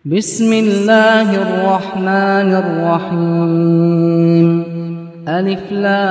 بسم الله الرحمن الرحيم. ألف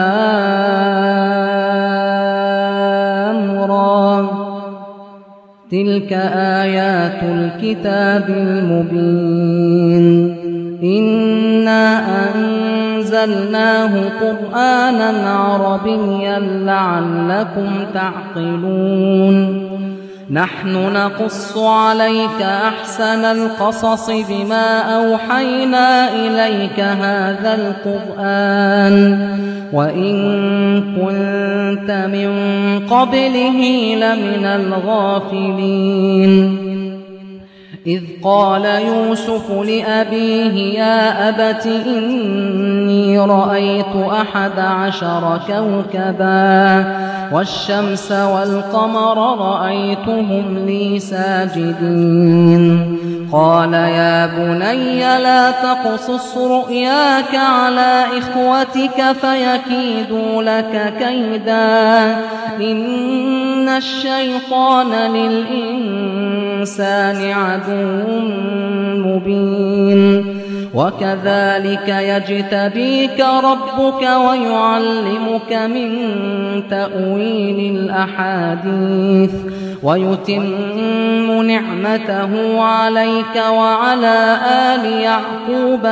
لام را. تلك آيات الكتاب المبين. إنا أنزلناه قرآنا عربيا لعلكم تعقلون. نحن نقص عليك أحسن القصص بما أوحينا إليك هذا القرآن وإن كنت من قبله لمن الغافلين. إذ قال يوسف لأبيه يا أبت إني رأيت 11 كوكبا والشمس والقمر رأيتهم لي ساجدين. قال يا بني لا تقصص رؤياك على إخوتك فيكيدوا لك كيدا إن الشيطان للإنسان عدو مبين. وكذلك يجتبيك ربك ويعلمك من تأويل الأحاديث ويتم نعمته عليك وعلى آل يعقوب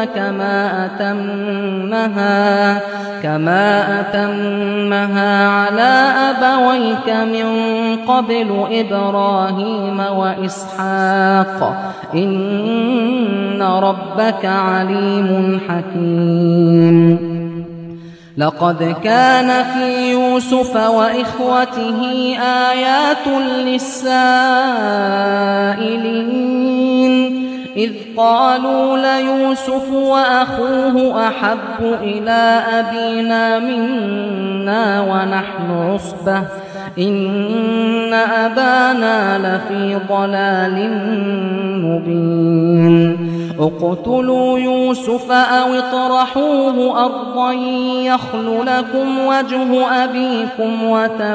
كما أتمها على أبويك من قبل إبراهيم وإسحاق إن ربك عليم حكيم. لقد كان في يوسف وإخوته آيات للسائلين إذ قالوا ليوسف وأخوه أحب إلى أبينا منا ونحن عصبة إن أبانا لفي ضلال مبين. اقتلوا يوسف أو اطرحوه أرضا يخل لكم وجه أبيكم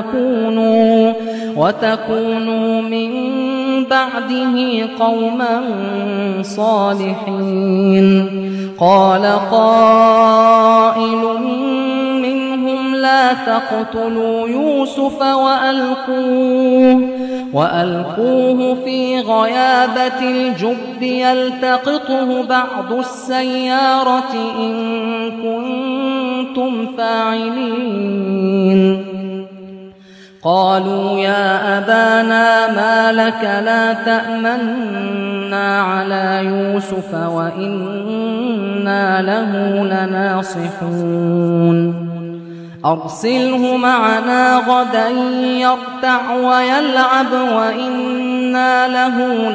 وتكونوا من بعده قوما صالحين. قال قائل منهم لا تقتلوا يوسف وألقوه في غيابة الجب يلتقطه بعض السيارة إن كنتم فاعلين. قالوا يا أبانا ما لك لا تأمنا على يوسف وإنا له لناصحون. أرسله معنا غدا يرتع ويلعب وإنا له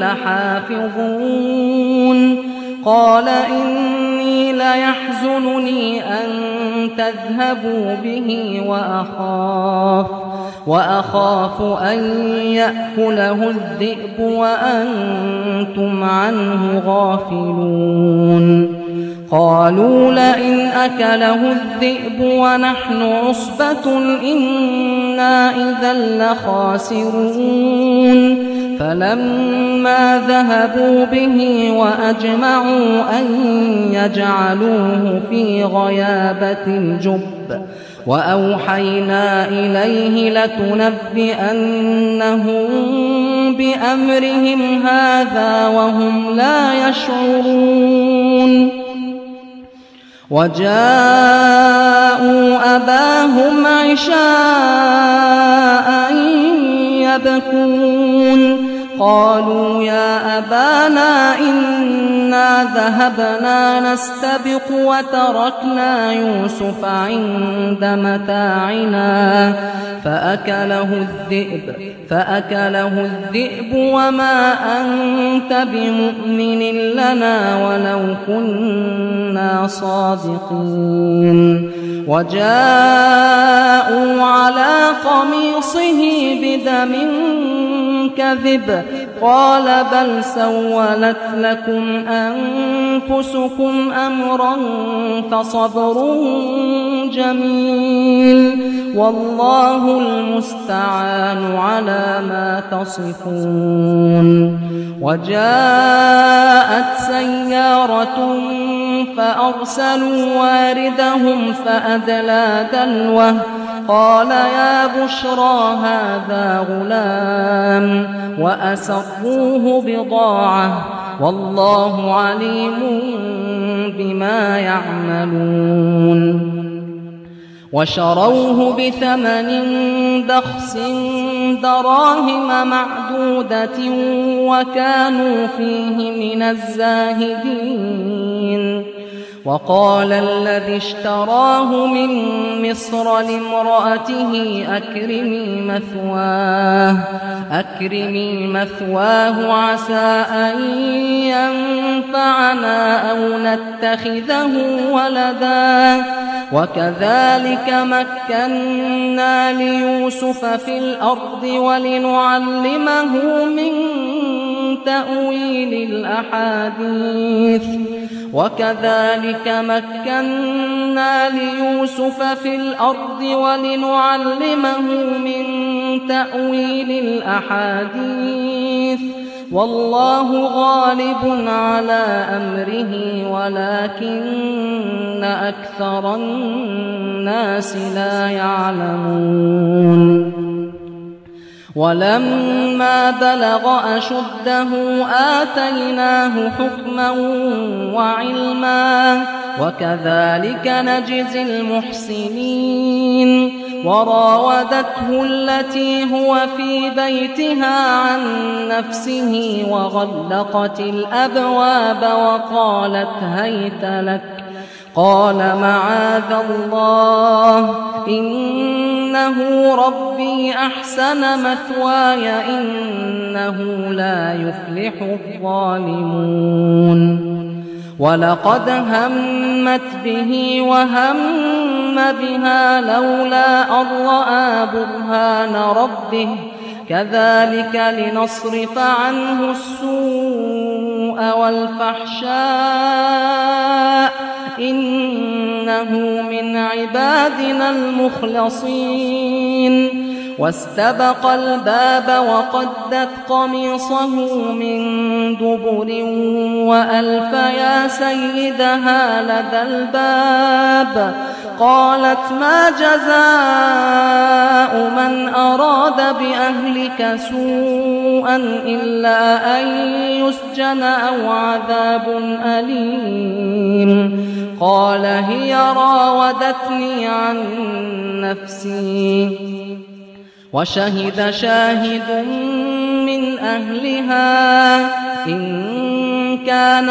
لحافظون. قال إني ليحزنني أن تذهبوا به وأخاف أن يأكله الذئب وأنتم عنه غافلون. قالوا لئن أكله الذئب ونحن عصبة إنا إذا لخاسرون. فلما ذهبوا به وأجمعوا أن يجعلوه في غيابة الجب وأوحينا إليه لتنبئنهم بأمرهم هذا وهم لا يشعرون. وجاءوا أباهم عشاء يبكون. قالوا يا أبانا إنا ذهبنا نستبق وتركنا يوسف عند متاعنا فأكله الذئب وما أنت بمؤمن لنا ولو كنا صادقين. وجاءوا على قميصه بدم كذب قال بل سولت لكم أنفسكم أمرا فصبر جميل والله المستعان على ما تصفون. وجاءت مرة فأرسلوا واردهم فأدلى دلوه قال يا بشرى هذا غلام وأسروه بضاعة والله عليم بما يعملون وشروه بثمن بخس دراهم معدودة وكانوا فيه من الزاهدين وقال الذي اشتراه من مصر لامرأته أكرمي مثواه عسى أن ينفعنا أو نتخذه ولدا وكذلك مكنا ليوسف في الأرض ولنعلمه من تأويل الأحاديث والله غالب على أمره ولكن أكثر الناس لا يعلمون ولما بلغ أشده آتيناه حكما وعلما وكذلك نجزي المحسنين وراودته التي هو في بيتها عن نفسه وغلقت الأبواب وقالت هيت لك قال معاذ الله إنه ربي أحسن مثواي إنه لا يفلح الظالمون ولقد همت به وهم بها لولا أن رأى برهان ربه كذلك لنصرف عنه السوء والفحشاء إنه من عبادنا المخلصين واستبق الباب وقدت قميصه من دبر وألف يا سيدها لدى الباب قالت ما جزاء من أراد بأهلك سوءا إلا أن يسجن أو عذاب أليم قال هي راودتني عن نفسي وشهد شاهد من أهلها إن كان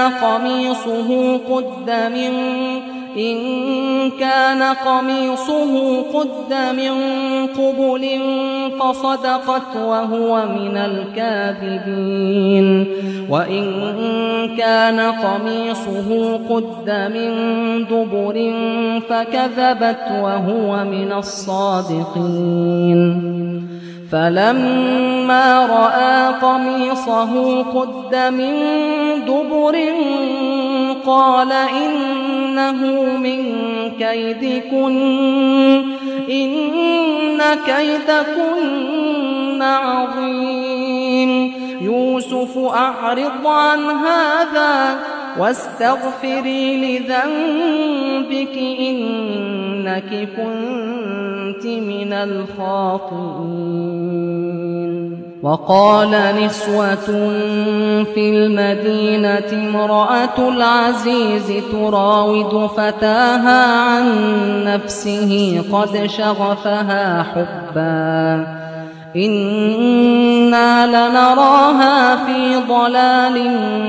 قميصه قد من قبل فصدقت وهو من الكاذبين وإن كان قميصه قد من دبر فكذبت وهو من الصادقين فلما رأى قميصه قد من دبر قال إنه من كيدكن إن كيدكن عظيم يوسف أعرض عن هذا واستغفري لذنبك إنك كنت من الخاطئين وقال نسوة في المدينة امرأة العزيز تراود فتاها عن نفسه قد شغفها حبا إنا لنراها في ضلال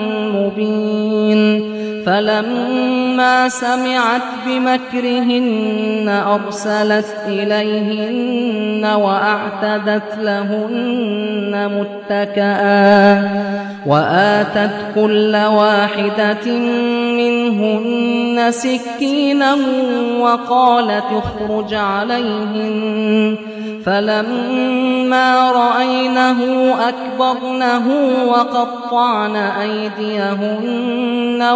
مبين فلما سمعت بمكرهن أرسلت إليهن وأعتدت لهن متكئا وآتت كل واحدة منهن سكينا وقالت اخرج عليهن فلما رأينه أكبرنه وقطعن أيديهن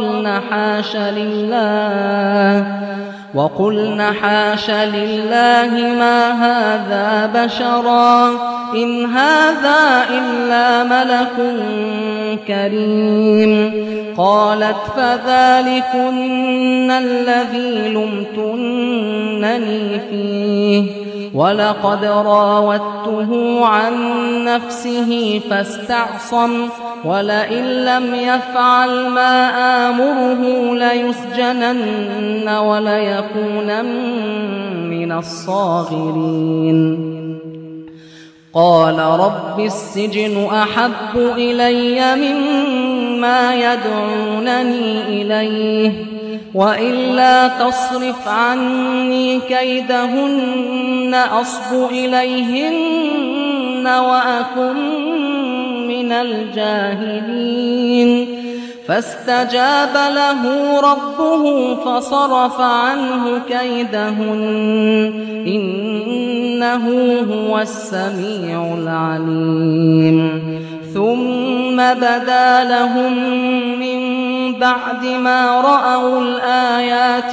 وقلن حاش لله ما هذا بشرا إن هذا إلا ملك كريم قالت فذلكن الذي لمتنني فيه ولقد راودته عن نفسه فاستعصم ولئن لم يفعل ما آمره ليسجنن وليكونن من الصاغرين قال رب السجن أحب إلي مما يدعونني إليه وإلا تصرف عني كيدهن أصب إليهن وأكن من الجاهلين فاستجاب له ربه فصرف عنه كيدهن إنه هو السميع العليم ثم بدا لهم من بعد ما رأوا الآيات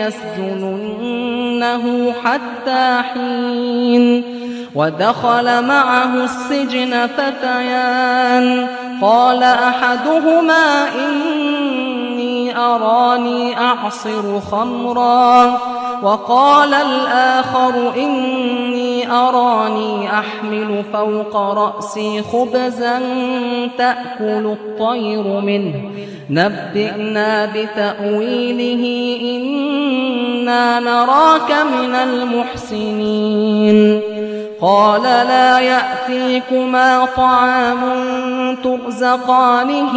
ليسجننه حتى حين ودخل معه السجن فتيان قال أحدهما إني أراني أعصر خمرا وقال الآخر إني أراني أحمل فوق رأسي خبزا تأكل الطير منه نبئنا بتأويله إنا نراك من المحسنين قال لا يأتيكما طعام ترزقانه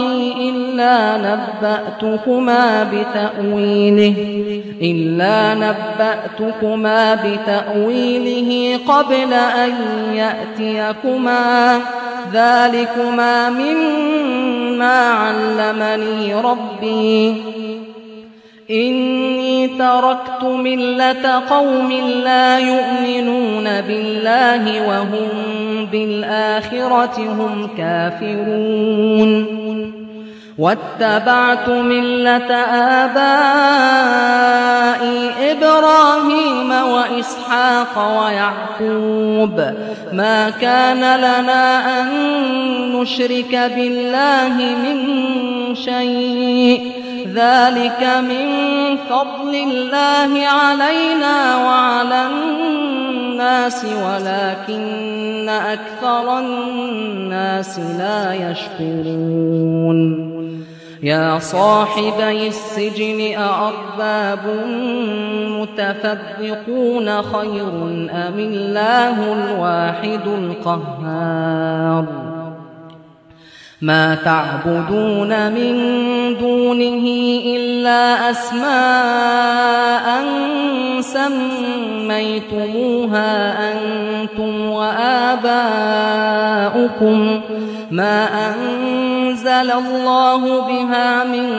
إلا نبأتكما بتأويله قبل أن يأتيكما ذلكما مما علمني ربي إني تركت ملة قوم لا يؤمنون بالله وهم بالآخرة هم كافرون واتبعت ملة آبائي إبراهيم وإسحاق ويعقوب ما كان لنا أن نشرك بالله من شيء ذلك من فضل الله علينا وعلى الناس ولكن أكثر الناس لا يشكرون يا صاحبي السجن أأرباب متفرقون خير أم الله الواحد القهار ما تعبدون من دونه إلا أسماء سميتموها أنتم وآباؤكم ما أنزل الله بها من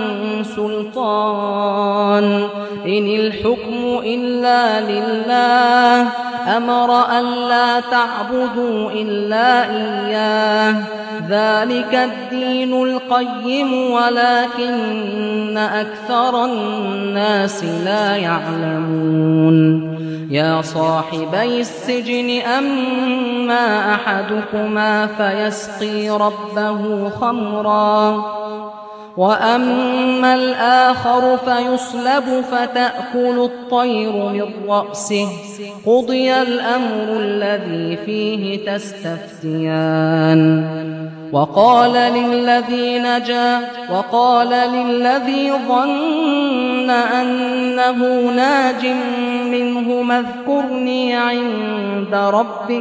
سلطان إن الحكم إلا لله أمر أن لا تعبدوا إلا إياه ذلك الدين القيم ولكن أكثر الناس لا يعلمون يا صاحبي السجن أما أحدكما فيسقي ربه خمرا وأما الآخر فيصلب فتأكل الطير من رأسه قضي الأمر الذي فيه تستفتيان وقال للذي ظن أنه ناج منه اذكرني عند ربك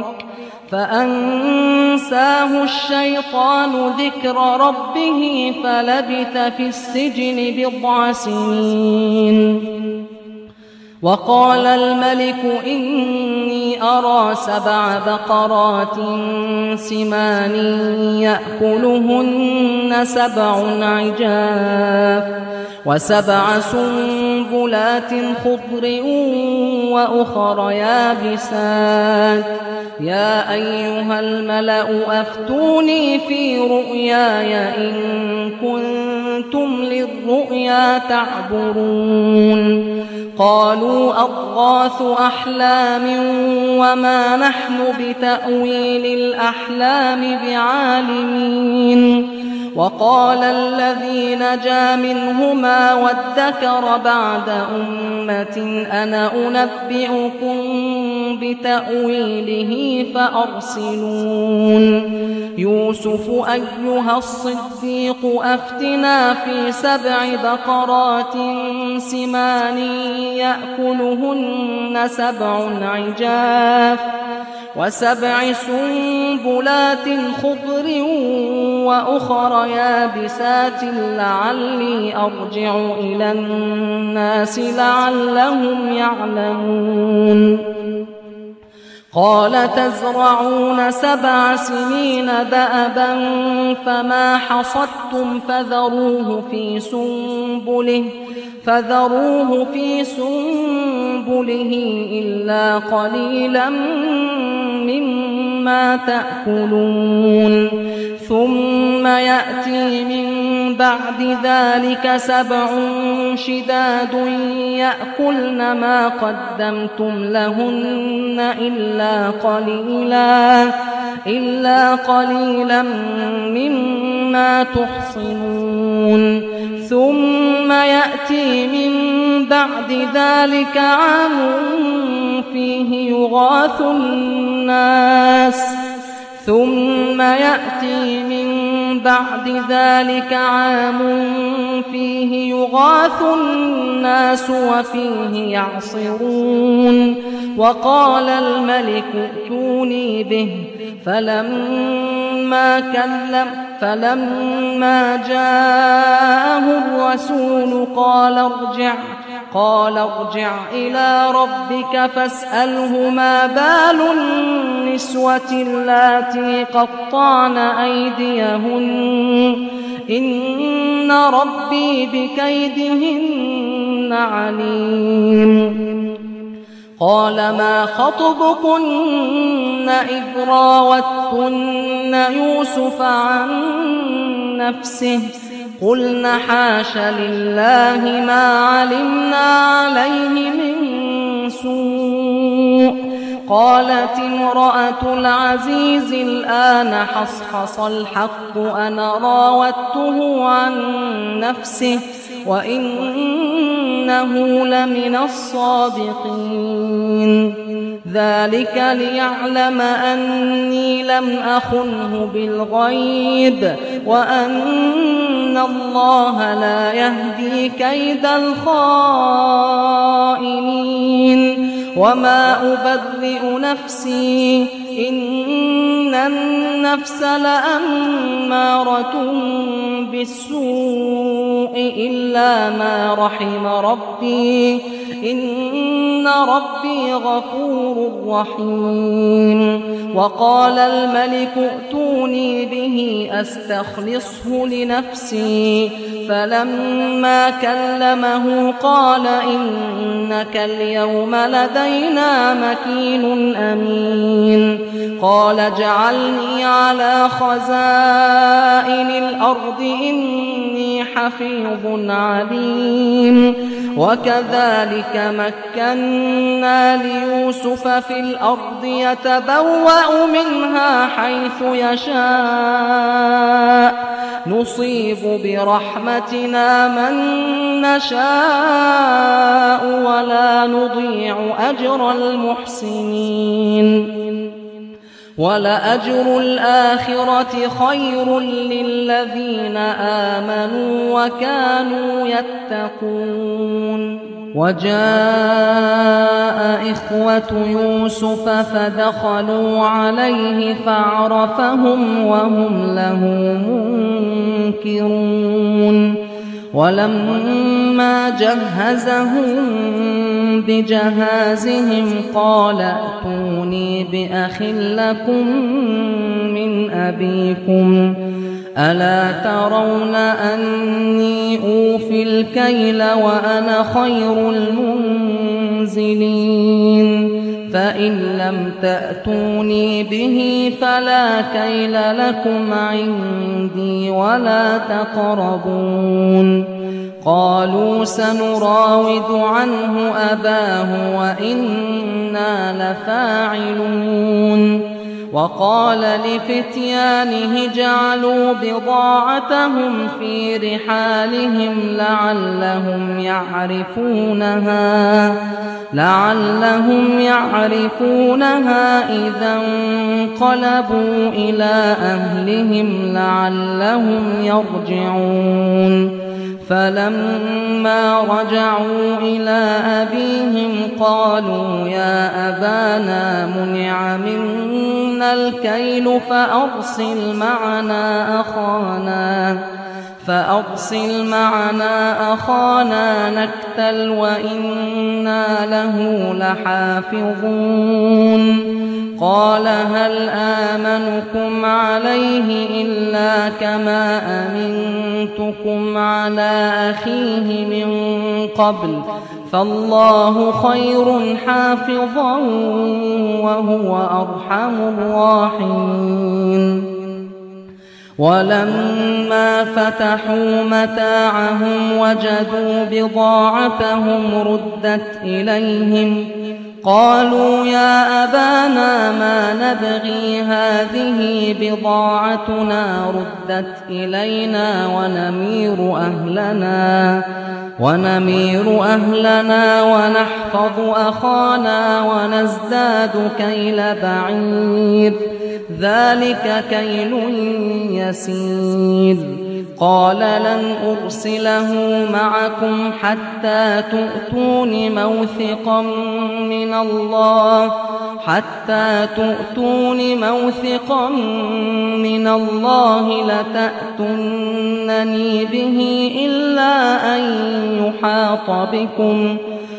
فأنساه الشيطان ذكر ربه فلبث في السجن بضع سنين وقال الملك إني أرى 7 بقرات سمان يأكلهن 7 عجاف و7 سنبلات خضر وأخر يابسات يا أيها الملأ أفتوني في رؤياي إن كنتم للرؤيا تعبرون قالوا أضغاث أحلام وما نحن بتأويل الأحلام بعالمين وقال الذي نجا منهما وادكر بعد أمة أنا أنبئكم بتأويله فأرسلون يوسف أيها الصديق أفتنا في 7 بقرات سمان يأكلهن 7 عجاف و7 سنبلات خضر وأخر يابسات لعلي أرجع إلى الناس لعلهم يعلمون قال تزرعون 7 سنين دأبا فما حصدتم فذروه في سنبله إلا قليلا مما تأكلون ثم يأتي من بعد ذلك 7 شداد يأكلن ما قدمتم لهن إلا قليلا مما تحصنون ثم يأتي من بعد ذلك عام فيه يغاث الناس وفيه يعصرون وقال الملك ائتوني به فلما جاءه الرسول قال ارجع إلى ربك فاسأله ما بال النسوة اللاتي قطعن أيديهن إن ربي بكيدهن عليم قال ما خطبكن إذ راوتن يوسف عن نفسه قلن حاش لله ما علمنا عليه من سوء قالت امرأة العزيز الآن حصحص الحق أنا راودته عن نفسه وإنه لمن الصادقين ذلك ليعلم أني لم أخنه بالغيب وأن الله لا يهدي كيد الخائنين وما أبرئ نفسي إن النفس لأمارة بالسوء إلا ما رحم ربي إن ربي غفور رحيم وقال الملك ائتوني به أستخلصه لنفسي فلما كلمه قال إنك اليوم لدينا مكين أمين قال اجعلني على خزائن الأرض إني حفيظ عليم وكذلك مكنا ليوسف في الأرض يتبوأ منها حيث يشاء نصيب برحمتنا من نشاء ولا نضيع أجر المحسنين ولأجر الآخرة خير للذين آمنوا وكانوا يتقون وجاء إخوة يوسف فدخلوا عليه فعرفهم وهم له منكرون ولما جهزهم بجهازهم قال ائتوني بأخ لكم من أبيكم ألا ترون أني أوفي الكيل وأنا خير المنزلين فإن لم تأتوني به فلا كيل لكم عندي ولا تقربون قالوا سنراود عنه أباه وإنا لفاعلون وقال لفتيانه جعلوا بضاعتهم في رحالهم لعلهم يعرفونها إذا انقلبوا إلى أهلهم لعلهم يرجعون فلما رجعوا إلى أبيهم قالوا يا أبانا منع منا الكيل فأرسل معنا أخانا نكتل وإنا له لحافظون قال هل آمنكم عليه إلا كما أمنتكم على أخيه من قبل فالله خير حافظا وهو أرحم الراحمين ولما فتحوا متاعهم وجدوا بضاعتهم ردت إليهم قالوا يا أبانا ما نبغي هذه بضاعتنا ردت إلينا ونمير أهلنا ونحفظ أخانا ونزداد كيل بعير ذلك كيل يسير قال لن أرسله معكم حتى تؤتون موثقا من الله لتأتونني به إلا أن يحاط بكم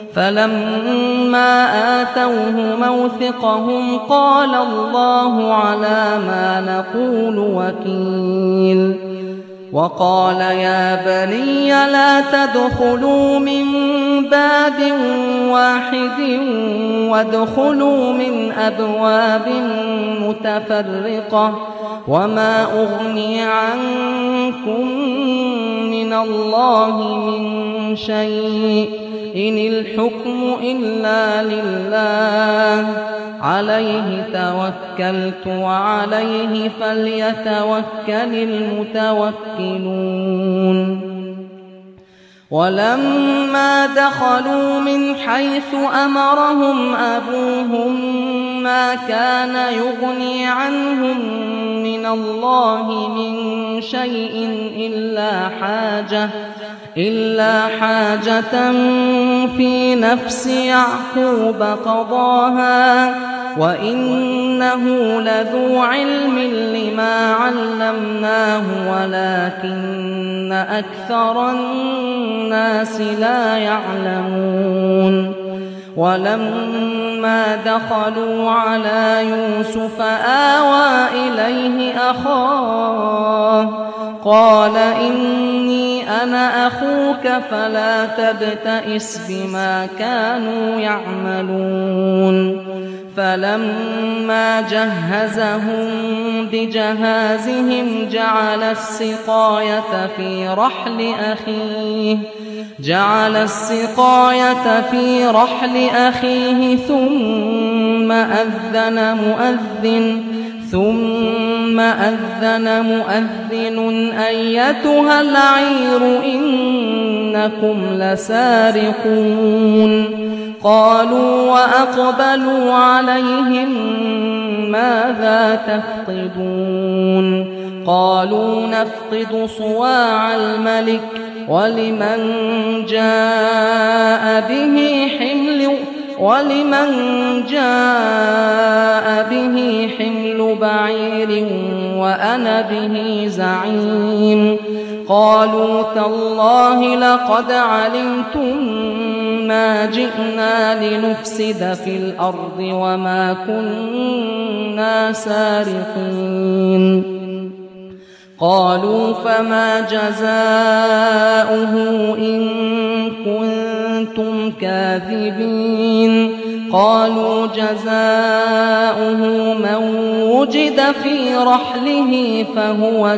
فلما آتوه موثقهم قال الله على ما نقول وكيل وقال يا بني لا تدخلوا من باب واحد وادخلوا من أبواب متفرقة وما أغني عنكم من الله من شيء إن الحكم إلا لله عليه توكلت وعليه فليتوكل المتوكلون ولما دخلوا من حيث أمرهم أبوهم ما كان يغني عنهم من الله من شيء إلا حاجة في نفس يعقوب قضاها وإنه لذو علم لما علمناه ولكن أكثر الناس لا يعلمون ولما دخلوا على يوسف آوى إليه أخاه قال إني أنا أخوك فلا تبتئس بما كانوا يعملون فلما جهزهم بجهازهم جعل السقاية في رحل أخيه ثم أذن مؤذن أيتها العير إنكم لسارقون قالوا وأقبلوا عليهم ماذا تفقدون قالوا نفقد صواع الملك ولمن جاء به حمل بعير وأنا به زعيم قالوا تالله لقد علمتم ما جئنا لنفسد في الأرض وما كنا سارقين قالوا فما جزاؤه إن كنتم كاذبين قالوا جزاؤه من وجد في رحله فهو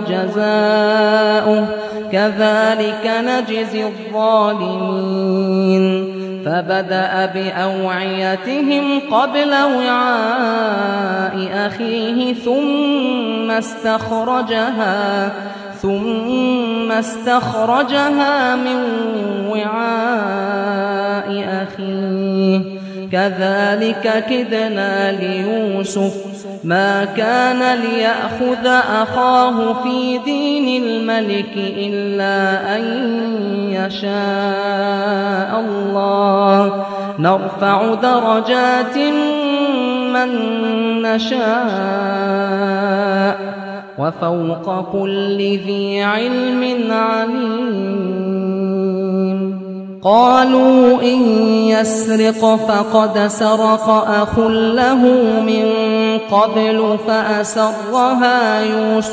جزاؤه كذلك نجزي الظالمين فبدأ بأوعيتهم قبل وعاء أخيه ثم استخرجها من وعاء أخيه كذلك كدنا ليوسف ما كان ليأخذ أخاه في دين الملك إلا أن يشاء الله نرفع درجات من نشاء وفوق كل ذي علم عليم. قالوا إن يسرق فقد سرق أخ له من قبل فأسرها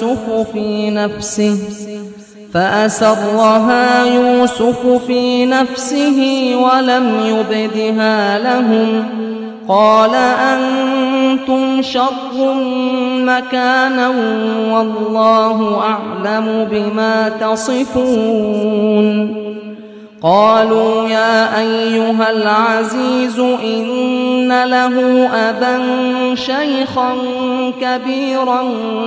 يوسف في نفسه ولم يبدها لهم قال أنتم شر مكانا والله أعلم بما تصفون. قالوا يا أيها العزيز إن له أبا شيخا كبيرا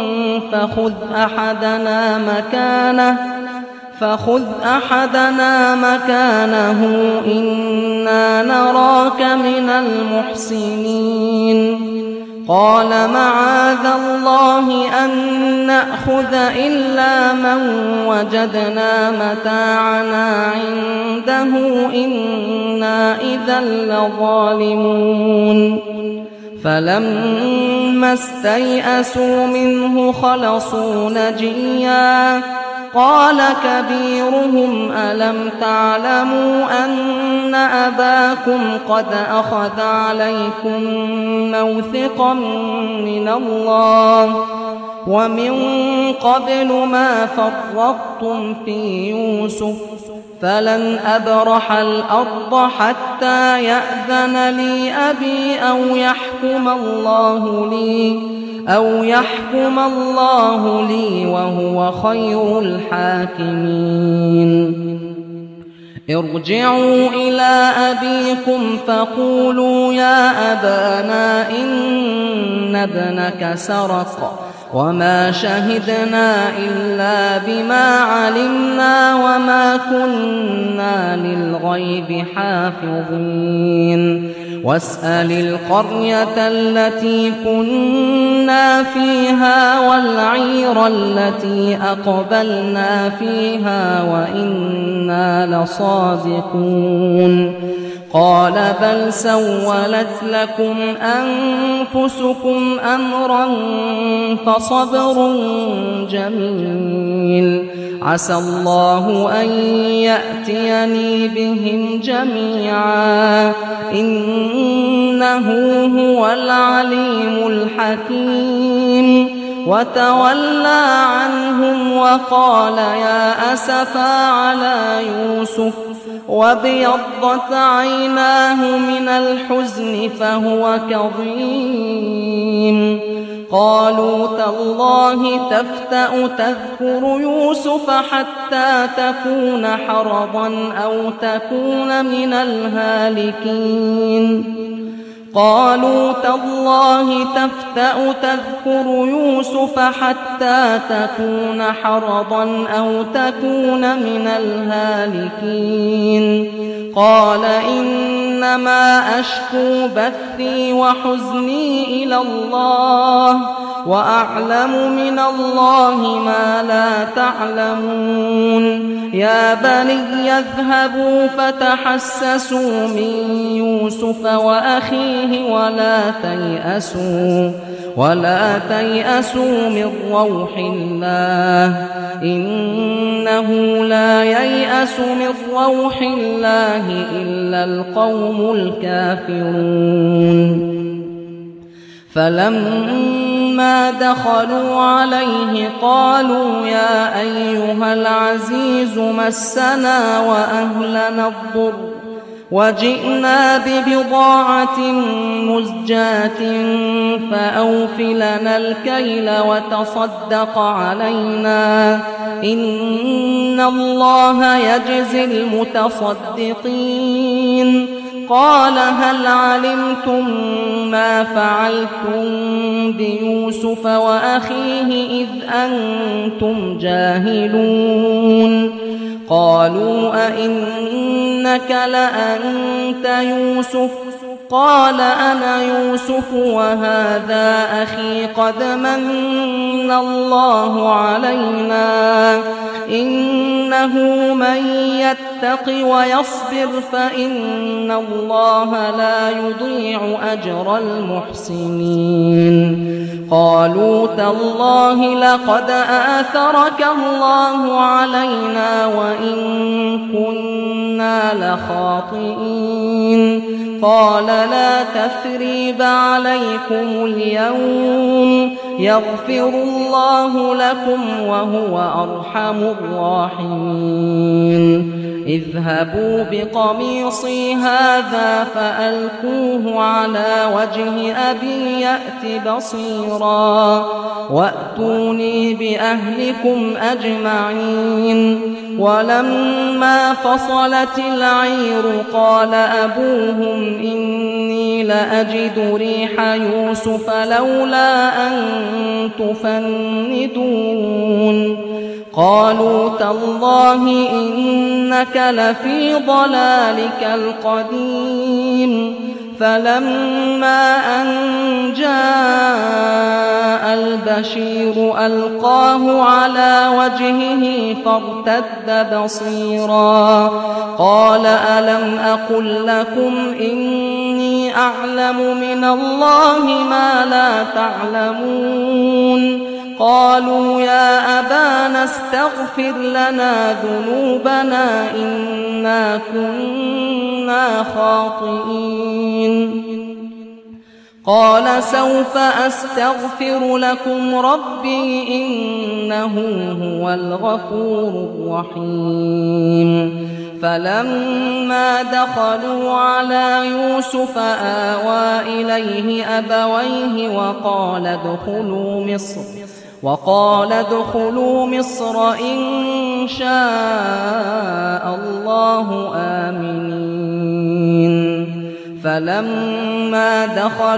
فخذ أحدنا مكانه إنا نراك من المحسنين. قال معاذ الله أن نأخذ إلا من وجدنا متاعنا عنده إنا إذا لظالمون. فلما استيئسوا منه خلصوا نجيا قال كبيرهم ألم تعلموا أن أباكم قد أخذ عليكم موثقا من الله ومن قبل ما فرطتم في يوسف فلن أبرح الأرض حتى يأذن لي أبي أو يحكم الله لي وهو خير الحاكمين. ارجعوا إلى أبيكم فقولوا يا أبانا إن ابنك سرق وما شهدنا إلا بما علمنا وما كنا للغيب حافظين. واسأل القرية التي كنا فيها والعير التي أقبلنا فيها وإنا لصادقون. قال بل سولت لكم أنفسكم أمرا فصبر جميل عسى الله أن يأتيني بهم جميعا إنه هو العليم الحكيم. وتولى عنهم وقال يا أسفا على يوسف وابيضت عيناه من الحزن فهو كظيم. قالوا تالله تفتأ تذكر يوسف حتى تكون حرضا أو تكون من الهالكين. قالوا تالله تفتأ تذكر يوسف حتى تكون حرضا أو تكون من الهالكين. قال إنما أشكو بثي وحزني إلى الله وأعلم من الله ما لا تعلمون. يا بني اذهبوا فتحسسوا من يوسف وأخيه ولا تيأسوا من روح الله إنه لا ييأس من روح الله إلا القوم الكافرون. فلما دخلوا عليه قالوا يا أيها العزيز مسنا وأهلنا الضر وجئنا ببضاعة مزجاة فأوف لنا الكيل وتصدق علينا إن الله يجزي المتصدقين. قال هل علمتم ما فعلتم بيوسف وأخيه إذ أنتم جاهلون قالوا أئنك لأنت يوسف قال أنا يوسف وهذا أخي قد من الله علينا إنه من يتق ويصبر فإن الله لا يضيع أجر المحسنين قالوا تالله لقد آثرك الله علينا وإن كنا لخاطئين قال لا تثريب عليكم اليوم يغفر الله لكم وهو أرحم الراحمين اذهبوا بقميصي هذا فألقوه على وجه أبي يأت بصيرا وأتوني بأهلكم أجمعين ولما فصلت العير قال أبوهم إني لأجد ريح يوسف لولا أن تفندون قالوا تالله إنك لفي ضلالك القديم فلما أن جاء البشير ألقاه على وجهه فارتد بصيرا قال ألم أقل لكم إني أعلم من الله ما لا تعلمون قالوا يا أبانا استغفر لنا ذنوبنا إنا كنا خاطئين قال سوف أستغفر لكم ربي إنه هو الغفور الرحيم فلما دخلوا على يوسف آوى إليه أبويه وقال ادخلوا مصر إن شاء الله آمنين فلما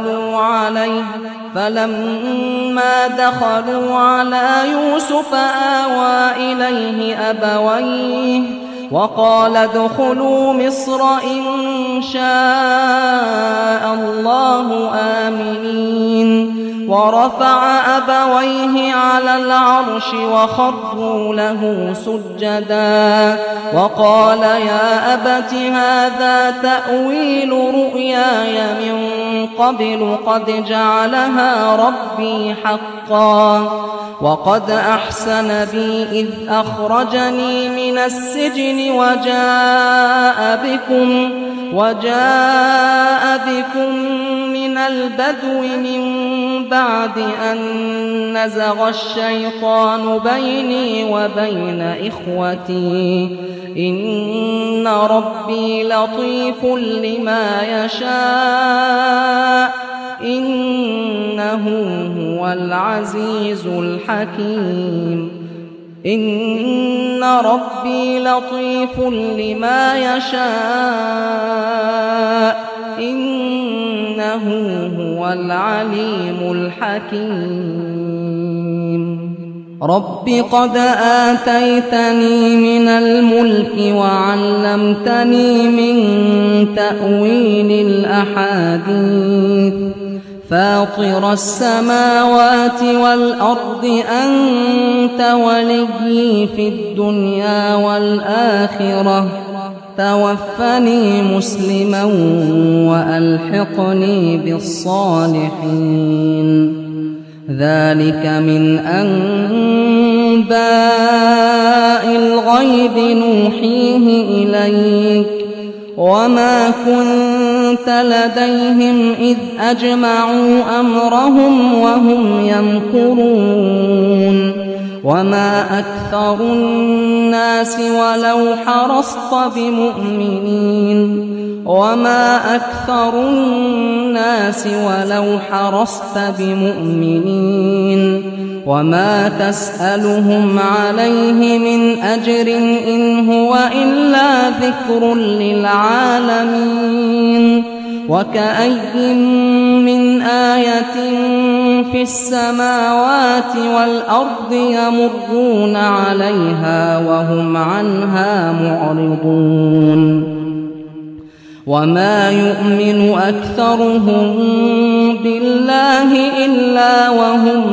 دخلوا على يوسف آوى إليه أبويه وقال ادخلوا مصر إن شاء الله آمنين ورفع أبويه على العرش وخروا له سجدا وقال يا أبت هذا تأويل رؤياي من قبل قد جعلها ربي حقا وقد أحسن بي إذ أخرجني من السجن وجاء بكم من البدو من بعد أن نزغ الشيطان بيني وبين إخوتي إن ربي لطيف لما يشاء إنه هو العزيز الحكيم إن ربي لطيف لما يشاء إنه هو العليم الحكيم رب قد آتيتني من الملك وعلمتني من تأويل الأحاديث فاطر السماوات والأرض أنت وليي في الدنيا والآخرة توفني مسلما وألحقني بالصالحين ذلك من أنباء الغيب نوحيه إليك وما كنت لديهم إذ أجمعوا أمرهم وهم يمكرون وما أكثر الناس ولو حرصت بمؤمنين وما تسألهم عليه من أجر إن هو إلا ذكر للعالمين وكأي من آية في السماوات والأرض يمرون عليها وهم عنها معرضون وما يؤمن أكثرهم بالله إلا وهم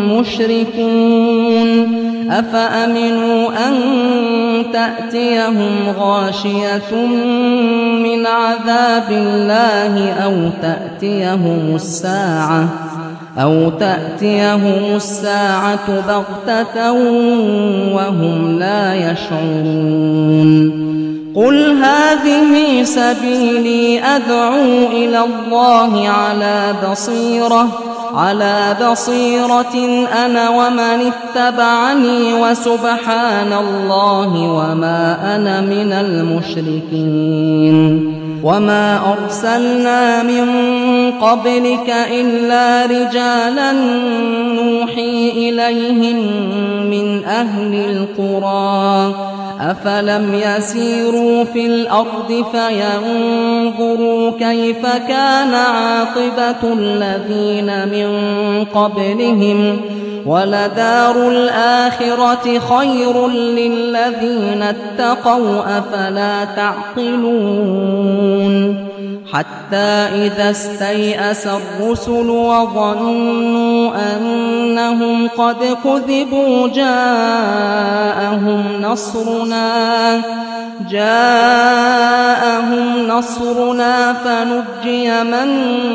مشركون أفأمنوا أن تأتيهم غاشية من عذاب الله أو تأتيهم الساعة بغتة وهم لا يشعرون قل هذه سبيلي أدعو إلى الله على بصيرة أنا ومن اتبعني وسبحان الله وما أنا من المشركين وما أرسلنا من قبلك إلا رجالا نوحي إليهم من أهل القرى أفلم يسيروا في الأرض فينظروا كيف كان عاقبة الذين من قبلهم ولدار الآخرة خير للذين اتقوا أفلا تعقلون حتى إذا استيأس الرسل وظنوا أنهم قد كذبوا جاءهم نصرنا فنجي من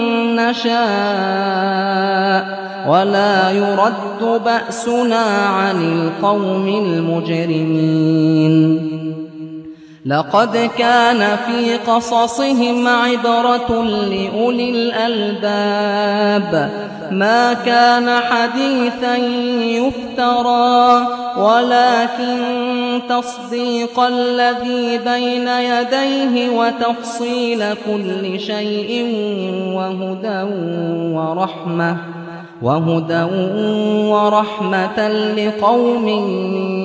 نشاء ولا يرد بأسنا عن القوم المجرمين لقد كان في قصصهم عبرة لأولي الألباب ما كان حديثا يفترى ولكن تصديق الذي بين يديه وتفصيل كل شيء وهدى ورحمة لقوم